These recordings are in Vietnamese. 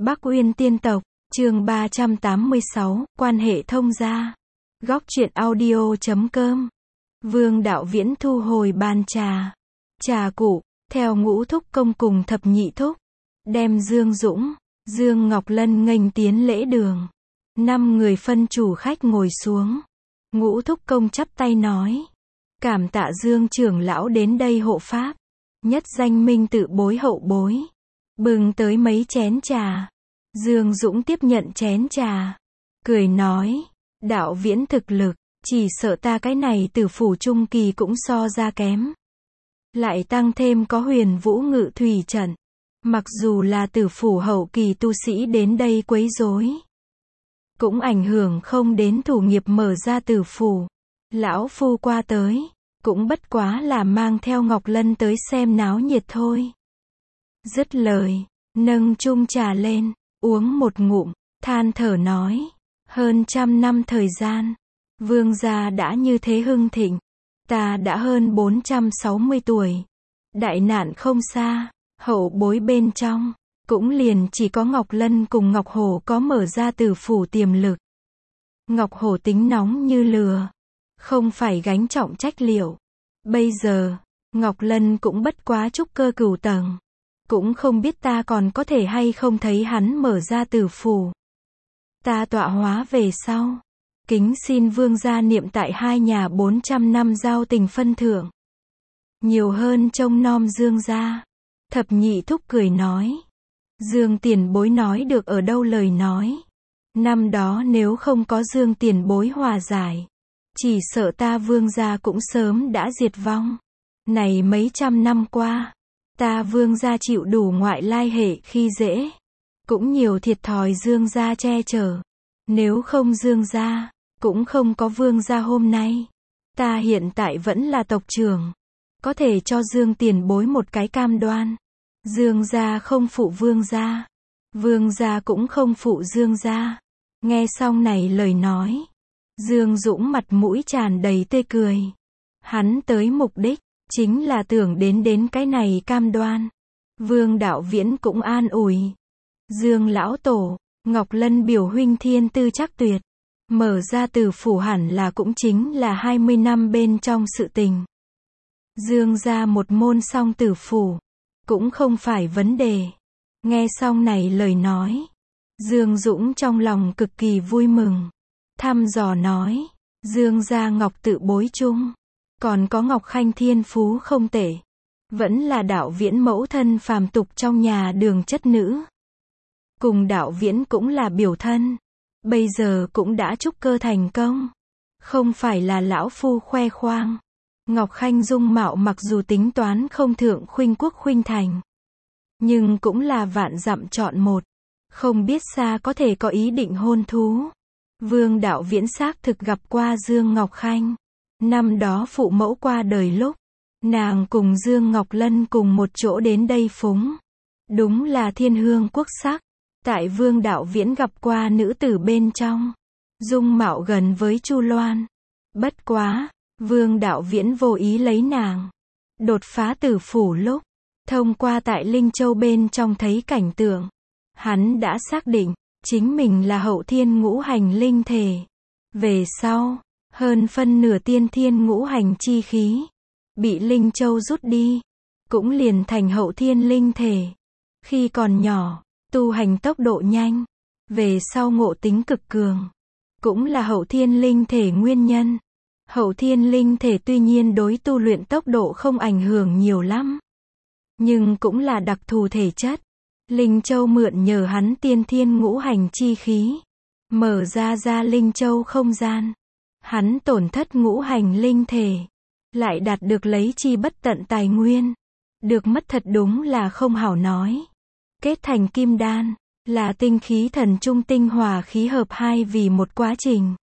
Bắc Uyên Tiên Tộc, chương 386, quan hệ thông gia. Góc truyện audio.com. Vương Đạo Viễn thu hồi bàn trà. Trà cụ, theo Ngũ Thúc Công cùng Thập Nhị Thúc. Đem Dương Dũng, Dương Ngọc Lân nghênh tiến lễ đường. 5 người phân chủ khách ngồi xuống. Ngũ Thúc Công chắp tay nói. Cảm tạ Dương trưởng lão đến đây hộ pháp. Nhất danh minh tự bối hậu bối. Bừng tới mấy chén trà. Dương Dũng tiếp nhận chén trà. Cười nói. Đạo Viễn thực lực, chỉ sợ ta cái này tử phủ trung kỳ cũng so ra kém. Lại tăng thêm có Huyền Vũ Ngự Thủy trận. Mặc dù là tử phủ hậu kỳ tu sĩ đến đây quấy rối, cũng ảnh hưởng không đến thủ nghiệp mở ra tử phủ. Lão phu qua tới, cũng bất quá là mang theo Ngọc Lân tới xem náo nhiệt thôi. Dứt lời, nâng chung trà lên, uống một ngụm, than thở nói. Hơn 100 năm thời gian, Vương gia đã như thế hưng thịnh. Ta đã hơn 460 tuổi. Đại nạn không xa, hậu bối bên trong, cũng liền chỉ có Ngọc Lân cùng Ngọc Hổ có mở ra tử phủ tiềm lực. Ngọc Hổ tính nóng như lửa, không phải gánh trọng trách liệu. Bây giờ, Ngọc Lân cũng bất quá trúc cơ cửu tầng. Cũng không biết ta còn có thể hay không thấy hắn mở ra tử phủ. Ta tọa hóa về sau, kính xin Vương gia niệm tại hai nhà 400 năm giao tình phân thưởng. Nhiều hơn trông nom Dương gia. Thập Nhị Thúc cười nói. Dương tiền bối nói được ở đâu lời nói. Năm đó nếu không có Dương tiền bối hòa giải, chỉ sợ ta Vương gia cũng sớm đã diệt vong. Này mấy trăm năm qua, ta Vương gia chịu đủ ngoại lai hệ khi dễ. Cũng nhiều thiệt thòi Dương gia che chở. Nếu không Dương gia, cũng không có Vương gia hôm nay. Ta hiện tại vẫn là tộc trưởng. Có thể cho Dương tiền bối một cái cam đoan. Dương gia không phụ Vương gia. Vương gia cũng không phụ Dương gia. Nghe xong này lời nói, Dương Dũng mặt mũi tràn đầy tươi cười. Hắn tới mục đích, chính là tưởng đến cái này cam đoan. Vương Đạo Viễn cũng an ủi. Dương lão tổ, Ngọc Lân biểu huynh thiên tư chắc tuyệt. Mở ra tử phủ hẳn là cũng chính là 20 năm bên trong sự tình. Dương ra một môn song tử phủ, cũng không phải vấn đề. Nghe xong này lời nói, Dương Dũng trong lòng cực kỳ vui mừng. Thăm dò nói, Dương gia Ngọc tự bối chung, còn có Ngọc Khanh thiên phú không tệ. Vẫn là Đạo Viễn mẫu thân phàm tục trong nhà đường chất nữ. Cùng Đạo Viễn cũng là biểu thân. Bây giờ cũng đã trúc cơ thành công. Không phải là lão phu khoe khoang. Ngọc Khanh dung mạo mặc dù tính toán không thượng khuynh quốc khuynh thành, nhưng cũng là vạn dặm chọn một. Không biết xa có thể có ý định hôn thú. Vương Đạo Viễn xác thực gặp qua Dương Ngọc Khanh. Năm đó phụ mẫu qua đời lúc, nàng cùng Dương Ngọc Lân cùng một chỗ đến đây phúng. Đúng là thiên hương quốc sắc. Tại Vương Đạo Viễn gặp qua nữ tử bên trong, dung mạo gần với Chu Loan. Bất quá, Vương Đạo Viễn vô ý lấy nàng. Đột phá tử phủ lúc, thông qua tại Linh Châu bên trong thấy cảnh tượng. Hắn đã xác định, chính mình là hậu thiên ngũ hành linh thể. Về sau, hơn phân nửa tiên thiên ngũ hành chi khí, bị Linh Châu rút đi, cũng liền thành hậu thiên linh thể. Khi còn nhỏ, tu hành tốc độ nhanh, về sau ngộ tính cực cường, cũng là hậu thiên linh thể nguyên nhân. Hậu thiên linh thể tuy nhiên đối tu luyện tốc độ không ảnh hưởng nhiều lắm, nhưng cũng là đặc thù thể chất. Linh Châu mượn nhờ hắn tiên thiên ngũ hành chi khí, mở ra Linh Châu không gian. Hắn tổn thất ngũ hành linh thể, lại đạt được lấy chi bất tận tài nguyên. Được mất thật đúng là không hảo nói. Kết thành kim đan, là tinh khí thần trung tinh hòa khí hợp hai vì một quá trình.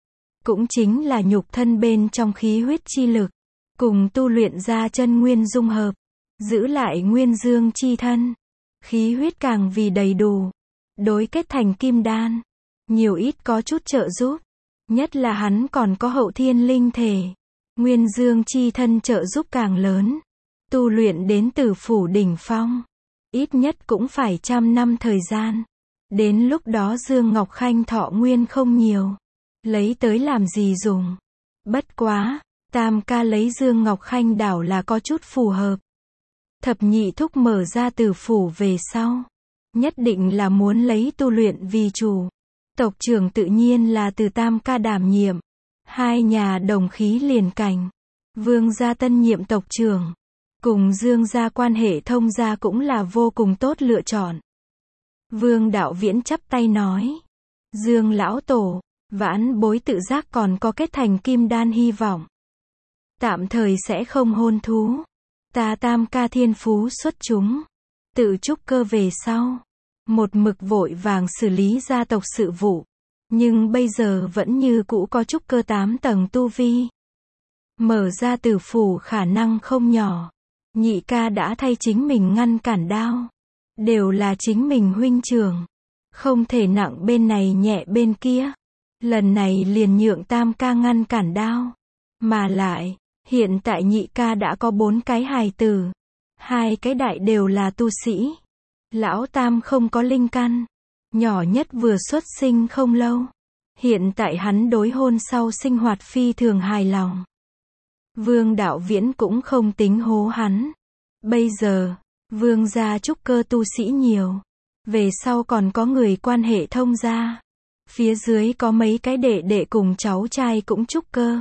Cũng chính là nhục thân bên trong khí huyết chi lực, cùng tu luyện ra chân nguyên dung hợp, giữ lại nguyên dương chi thân. Khí huyết càng vì đầy đủ, đối kết thành kim đan, nhiều ít có chút trợ giúp. Nhất là hắn còn có hậu thiên linh thể, nguyên dương chi thân trợ giúp càng lớn. Tu luyện đến tử phủ đỉnh phong, ít nhất cũng phải 100 năm thời gian. Đến lúc đó Dương Ngọc Khanh thọ nguyên không nhiều. Lấy tới làm gì dùng. Bất quá, Tam ca lấy Dương Ngọc Khanh đảo là có chút phù hợp. Thập nhị thúc mở ra tử phủ về sau. Nhất định là muốn lấy tu luyện vì chủ. Tộc trưởng tự nhiên là từ Tam ca đảm nhiệm. Hai nhà đồng khí liền cành. Vương gia tân nhiệm tộc trưởng. Cùng Dương gia quan hệ thông gia cũng là vô cùng tốt lựa chọn. Vương Đạo Viễn chắp tay nói. Dương lão tổ, vãn bối tự giác còn có kết thành kim đan hy vọng. Tạm thời sẽ không hôn thú. Ta Tam ca thiên phú xuất chúng. Tự trúc cơ về sau. Một mực vội vàng xử lý gia tộc sự vụ. Nhưng bây giờ vẫn như cũ có trúc cơ 8 tầng tu vi. Mở ra tử phủ khả năng không nhỏ. Nhị ca đã thay chính mình ngăn cản đao. Đều là chính mình huynh trưởng. Không thể nặng bên này nhẹ bên kia. Lần này liền nhượng Tam ca ngăn cản đao. Mà lại, hiện tại nhị ca đã có 4 cái hài tử. 2 cái đại đều là tu sĩ. Lão Tam không có linh căn. Nhỏ nhất vừa xuất sinh không lâu. Hiện tại hắn đối hôn sau sinh hoạt phi thường hài lòng. Vương Đạo Viễn cũng không tính hố hắn. Bây giờ, Vương gia trúc cơ tu sĩ nhiều. Về sau còn có người quan hệ thông gia. Phía dưới có mấy cái đệ đệ cùng cháu trai cũng trúc cơ.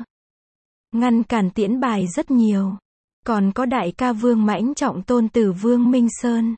Ngăn cản tiễn bài rất nhiều. Còn có đại ca Vương Mãnh trọng tôn tử Vương Minh Sơn.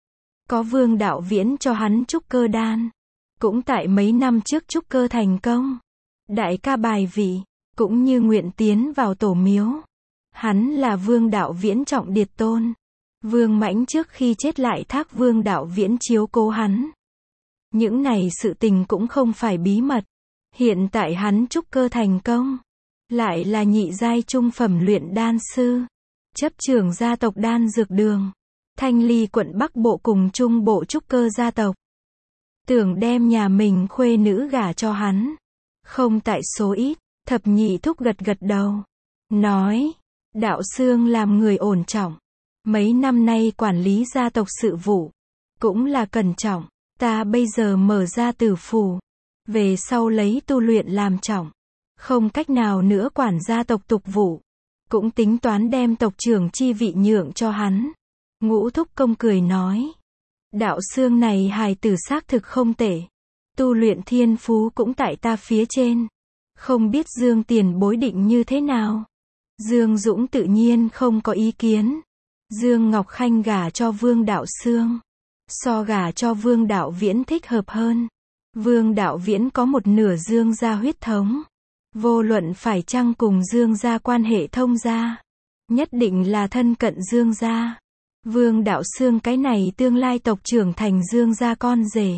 Có Vương Đạo Viễn cho hắn trúc cơ đan. Cũng tại mấy năm trước trúc cơ thành công. Đại ca bài vị, cũng như nguyện tiến vào tổ miếu. Hắn là Vương Đạo Viễn trọng điệt tôn. Vương Mãnh trước khi chết lại thác Vương Đạo Viễn chiếu cố hắn. Những này sự tình cũng không phải bí mật. Hiện tại hắn trúc cơ thành công. Lại là nhị giai trung phẩm luyện đan sư. Chấp trưởng gia tộc đan dược đường. Thanh Ly quận Bắc Bộ cùng Trung Bộ trúc cơ gia tộc. Tưởng đem nhà mình khuê nữ gả cho hắn. Không tại số ít. Thập nhị thúc gật gật đầu. Nói. Đạo Sương làm người ổn trọng. Mấy năm nay quản lý gia tộc sự vụ. Cũng là cẩn trọng. Ta bây giờ mở ra tử phù. Về sau lấy tu luyện làm trọng. Không cách nào nữa quản gia tộc tục vụ. Cũng tính toán đem tộc trưởng chi vị nhượng cho hắn. Ngũ thúc công cười nói. Đạo Sương này hài tử xác thực không tệ. Tu luyện thiên phú cũng tại ta phía trên. Không biết Dương tiền bối định như thế nào. Dương Dũng tự nhiên không có ý kiến. Dương Ngọc Khanh gả cho Vương Đạo Sương. So gả cho Vương Đạo Viễn thích hợp hơn. Vương Đạo Viễn có một nửa Dương gia huyết thống. Vô luận phải chăng cùng Dương gia quan hệ thông gia. Nhất định là thân cận Dương gia. Vương Đạo Sương cái này tương lai tộc trưởng thành Dương gia con rể.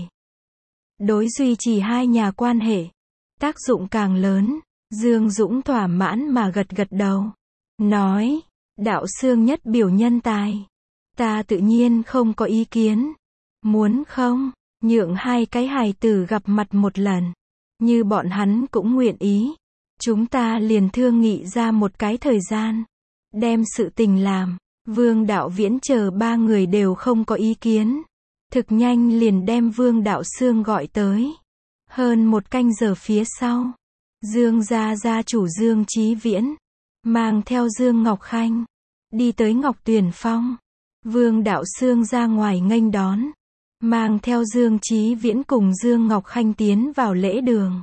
Đối duy trì hai nhà quan hệ. Tác dụng càng lớn. Dương Dũng thỏa mãn mà gật gật đầu. Nói. Đạo Sương nhất biểu nhân tài. Ta tự nhiên không có ý kiến. Muốn không, nhượng hai cái hài tử gặp mặt một lần. Như bọn hắn cũng nguyện ý. Chúng ta liền thương nghị ra một cái thời gian. Đem sự tình làm. Vương Đạo Viễn chờ 3 người đều không có ý kiến. Thực nhanh liền đem Vương Đạo Sương gọi tới. Hơn 1 canh giờ phía sau. Dương gia gia chủ Dương Chí Viễn. Mang theo Dương Ngọc Khanh. Đi tới Ngọc Tuyền Phong. Vương Đạo Sương ra ngoài nghênh đón. Mang theo Dương Chí Viễn cùng Dương Ngọc Khanh tiến vào lễ đường.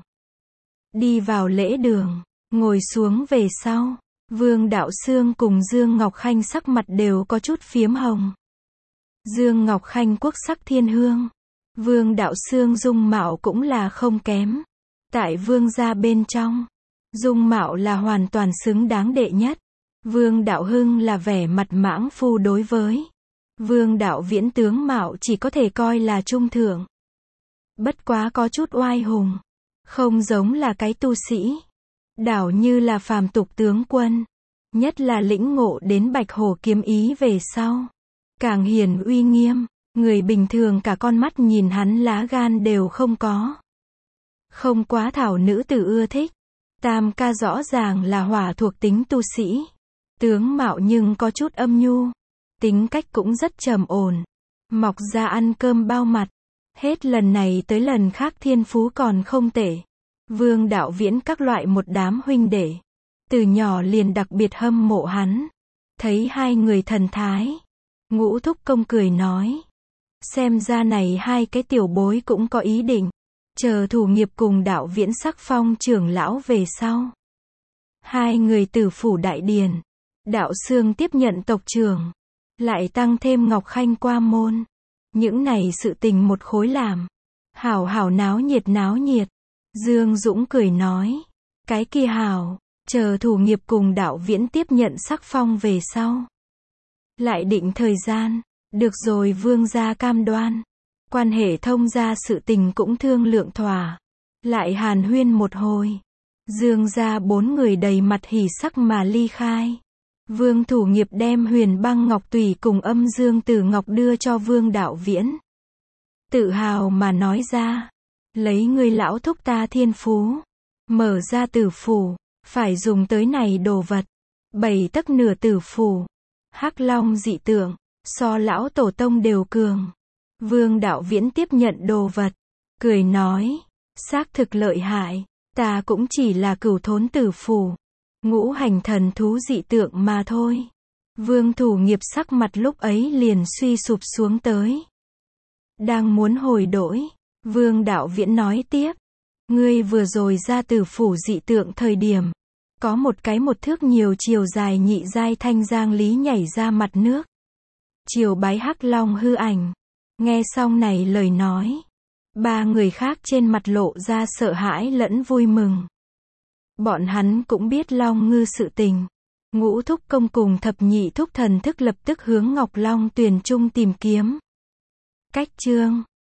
Đi vào lễ đường. Ngồi xuống về sau. Vương Đạo Sương cùng Dương Ngọc Khanh sắc mặt đều có chút phiếm hồng. Dương Ngọc Khanh quốc sắc thiên hương. Vương Đạo Sương dung mạo cũng là không kém. Tại Vương gia bên trong. Dung mạo là hoàn toàn xứng đáng đệ nhất. Vương Đạo Hưng là vẻ mặt mãng phu đối với. Vương Đạo Viễn tướng mạo chỉ có thể coi là trung thượng. Bất quá có chút oai hùng. Không giống là cái tu sĩ. Đảo như là phàm tục tướng quân. Nhất là lĩnh ngộ đến Bạch Hổ kiếm ý về sau. Càng hiền uy nghiêm. Người bình thường cả con mắt nhìn hắn lá gan đều không có. Không quá thảo nữ tử ưa thích. Tam ca rõ ràng là hỏa thuộc tính tu sĩ. Tướng mạo nhưng có chút âm nhu. Tính cách cũng rất trầm ổn. Mọc ra ăn cơm bao mặt. Hết lần này tới lần khác thiên phú còn không tệ. Vương Đạo Viễn các loại một đám huynh đệ. Từ nhỏ liền đặc biệt hâm mộ hắn. Thấy hai người thần thái. Ngũ thúc công cười nói. Xem ra này hai cái tiểu bối cũng có ý định. Chờ thủ nghiệp cùng Đạo Viễn sắc phong trưởng lão về sau. Hai người từ phủ đại điền. Đạo Xương tiếp nhận tộc trưởng. Lại tăng thêm Ngọc Khanh qua môn. Những này sự tình một khối làm. Hảo hảo náo nhiệt. Dương Dũng cười nói. Cái kia hảo. Chờ thủ nghiệp cùng Đạo Viễn tiếp nhận sắc phong về sau. Lại định thời gian. Được rồi, vương gia cam đoan. Quan hệ thông gia sự tình cũng thương lượng thỏa. Lại hàn huyên một hồi. Dương gia 4 người đầy mặt hỉ sắc mà ly khai. Vương thủ nghiệp đem Huyền Băng Ngọc Tùy cùng Âm Dương Tử Ngọc đưa cho Vương Đạo Viễn. Tự hào mà nói ra. Lấy ngươi lão thúc ta thiên phú. Mở ra tử phủ. Phải dùng tới này đồ vật. 7 tấc nửa tử phủ. Hắc Long dị tượng. So lão tổ tông đều cường. Vương Đạo Viễn tiếp nhận đồ vật. Cười nói. Xác thực lợi hại. Ta cũng chỉ là cửu thốn tử phủ. Ngũ hành thần thú dị tượng mà thôi. Vương thủ nghiệp sắc mặt lúc ấy liền suy sụp xuống tới. Đang muốn hồi đổi. Vương Đạo Viễn nói tiếp. Ngươi vừa rồi ra tử phủ dị tượng thời điểm. Có một cái 1 thước nhiều chiều dài nhị giai thanh giang lý nhảy ra mặt nước. Chiều bái Hắc Long hư ảnh. Nghe xong này lời nói. 3 người khác trên mặt lộ ra sợ hãi lẫn vui mừng. Bọn hắn cũng biết Long Ngư sự tình. Ngũ thúc công cùng thập nhị thúc thần thức lập tức hướng Ngọc Long Tuyền Trung tìm kiếm. Cách chương